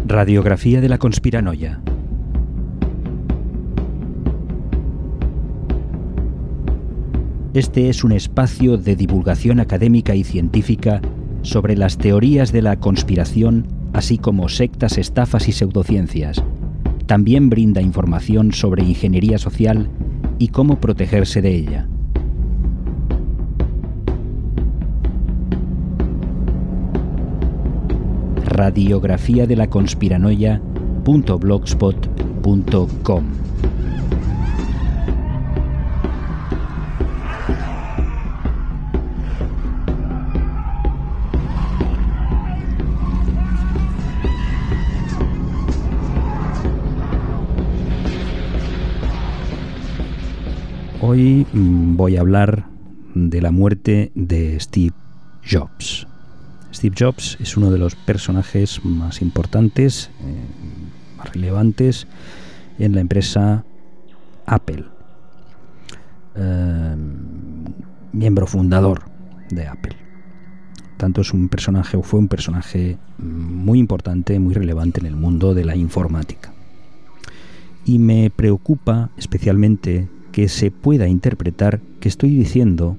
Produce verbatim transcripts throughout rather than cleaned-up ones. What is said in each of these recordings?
Radiografía de la conspiranoia. Este es un espacio de divulgación académica y científica sobre las teorías de la conspiración, así como sectas, estafas y pseudociencias. También brinda información sobre ingeniería social y cómo protegerse de ella. Radiografía de la conspiranoia punto blogspot punto com. Hoy voy a hablar de la muerte de Steve Jobs. Steve Jobs es uno de los personajes más importantes, eh, más relevantes en la empresa Apple. Eh, miembro fundador de Apple. Tanto es un personaje o fue un personaje muy importante, muy relevante en el mundo de la informática. Y me preocupa especialmente que se pueda interpretar que estoy diciendo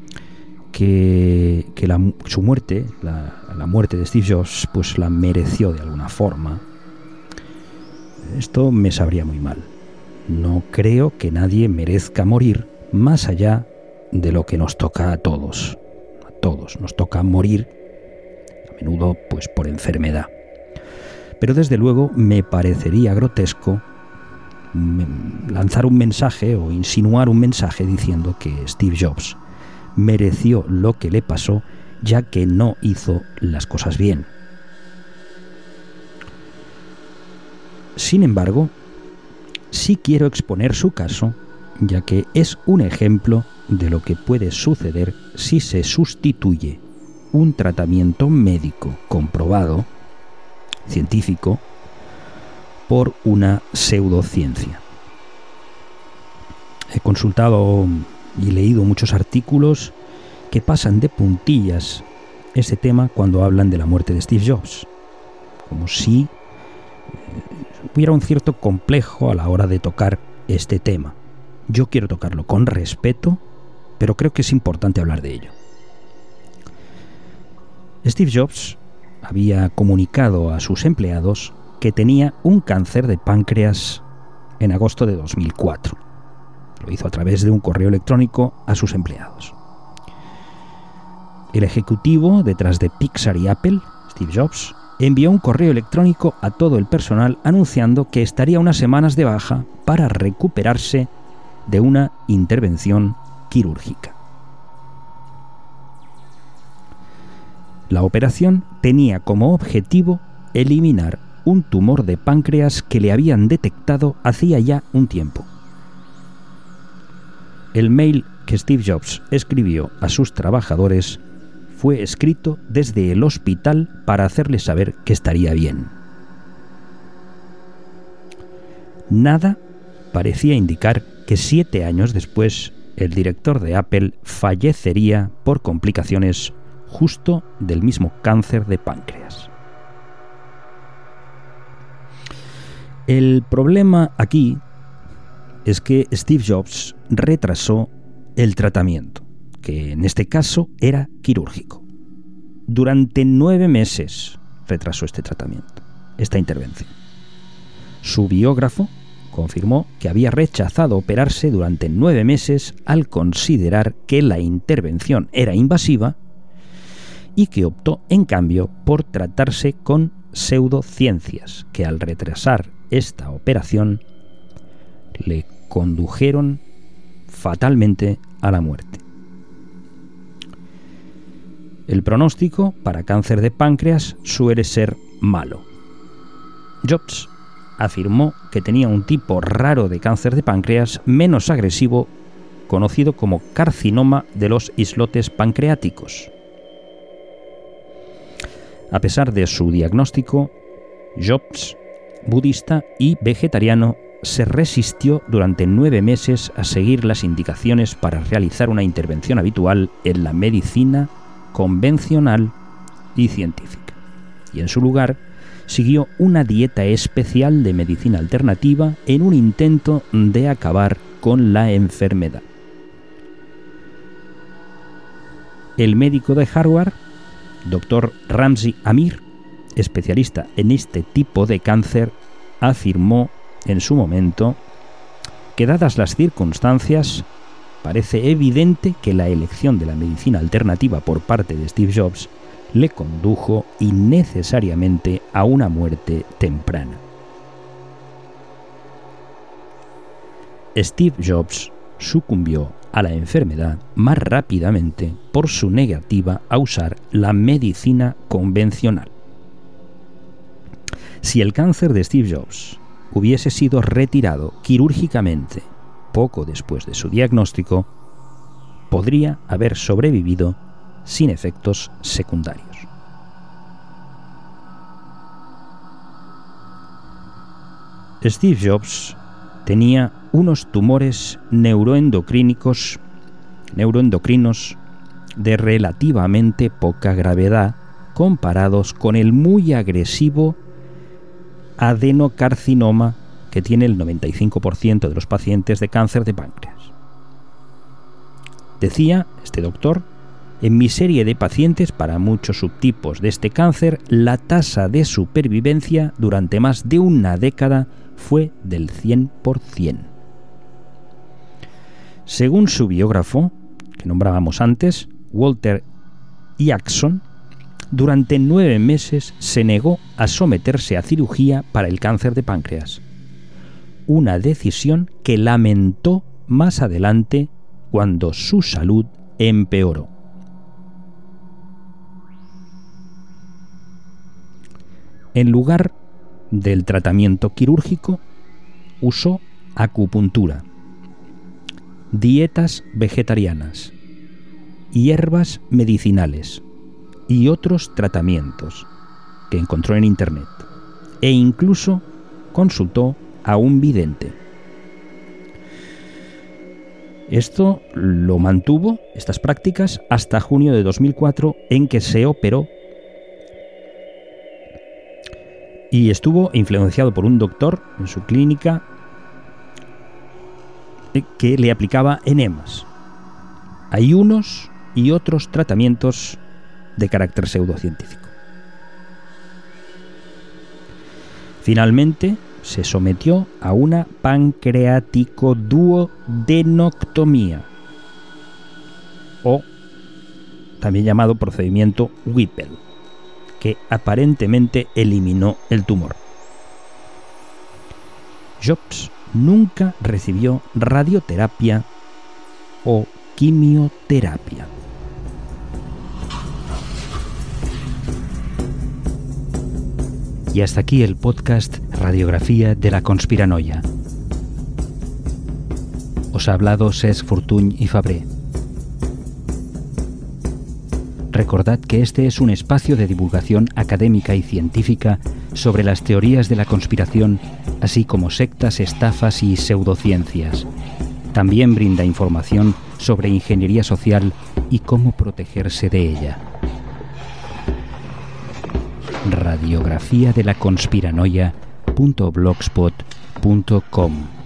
que, que la, su muerte, la, la muerte de Steve Jobs, pues la mereció de alguna forma. Esto me sabría muy mal. No creo que nadie merezca morir más allá de lo que nos toca a todos. A todos nos toca morir, a menudo pues por enfermedad. Pero desde luego me parecería grotesco lanzar un mensaje o insinuar un mensaje diciendo que Steve Jobs mereció lo que le pasó, ya que no hizo las cosas bien. Sin embargo, sí quiero exponer su caso, ya que es un ejemplo de lo que puede suceder si se sustituye un tratamiento médico comprobado, científico, por una pseudociencia. He consultado y leído muchos artículos que pasan de puntillas ese tema cuando hablan de la muerte de Steve Jobs, como si eh, hubiera un cierto complejo a la hora de tocar este tema. Yo quiero tocarlo con respeto, pero creo que es importante hablar de ello. Steve Jobs había comunicado a sus empleados que tenía un cáncer de páncreas en agosto de dos mil cuatro. Lo hizo a través de un correo electrónico a sus empleados. El ejecutivo detrás de Pixar y Apple, Steve Jobs, envió un correo electrónico a todo el personal anunciando que estaría unas semanas de baja para recuperarse de una intervención quirúrgica. La operación tenía como objetivo eliminar un tumor de páncreas que le habían detectado hacía ya un tiempo. El mail que Steve Jobs escribió a sus trabajadores fue escrito desde el hospital para hacerles saber que estaría bien. Nada parecía indicar que siete años después el director de Apple fallecería por complicaciones justo del mismo cáncer de páncreas. El problema aquí es que Steve Jobs retrasó el tratamiento, que en este caso era quirúrgico. Durante nueve meses retrasó este tratamiento, esta intervención. Su biógrafo confirmó que había rechazado operarse durante nueve meses al considerar que la intervención era invasiva y que optó, en cambio, por tratarse con pseudociencias que al retrasar esta operación le condujeron fatalmente a la muerte. El pronóstico para cáncer de páncreas suele ser malo. Jobs afirmó que tenía un tipo raro de cáncer de páncreas menos agresivo, conocido como carcinoma de los islotes pancreáticos. A pesar de su diagnóstico, Jobs, budista y vegetariano, se resistió durante nueve meses a seguir las indicaciones para realizar una intervención habitual en la medicina convencional y científica. Y en su lugar, siguió una dieta especial de medicina alternativa en un intento de acabar con la enfermedad. El médico de Harvard, doctor Ramzi Amir, especialista en este tipo de cáncer, afirmó en su momento que, dadas las circunstancias, parece evidente que la elección de la medicina alternativa por parte de Steve Jobs le condujo innecesariamente a una muerte temprana. Steve Jobs sucumbió a la enfermedad más rápidamente por su negativa a usar la medicina convencional. Si el cáncer de Steve Jobs hubiese sido retirado quirúrgicamente poco después de su diagnóstico, podría haber sobrevivido sin efectos secundarios. Steve Jobs tenía unos tumores neuroendocrínicos, neuroendocrinos de relativamente poca gravedad comparados con el muy agresivo adenocarcinoma que tiene el noventa y cinco por ciento de los pacientes de cáncer de páncreas. Decía este doctor: en mi serie de pacientes para muchos subtipos de este cáncer, la tasa de supervivencia durante más de una década fue del cien por ciento. Según su biógrafo, que nombrábamos antes, Walter Isaacson, durante nueve meses se negó a someterse a cirugía para el cáncer de páncreas, una decisión que lamentó más adelante cuando su salud empeoró. En lugar del tratamiento quirúrgico, usó acupuntura, dietas vegetarianas, hierbas medicinales y otros tratamientos que encontró en Internet, e incluso consultó a un vidente. Esto lo mantuvo, estas prácticas, hasta junio de dos mil cuatro, en que se operó y estuvo influenciado por un doctor en su clínica que le aplicaba enemas, ayunos y otros tratamientos de carácter pseudocientífico. Finalmente se sometió a una pancreaticoduodenoctomía, o también llamado procedimiento Whipple, que aparentemente eliminó el tumor. Jobs nunca recibió radioterapia o quimioterapia. Y hasta aquí el podcast Radiografía de la Conspiranoia. Os ha hablado Cesc Fortuny y Fabré. Recordad que este es un espacio de divulgación académica y científica sobre las teorías de la conspiración, así como sectas, estafas y pseudociencias. También brinda información sobre ingeniería social y cómo protegerse de ella. Radiografía de la conspiranoia punto blogspot punto com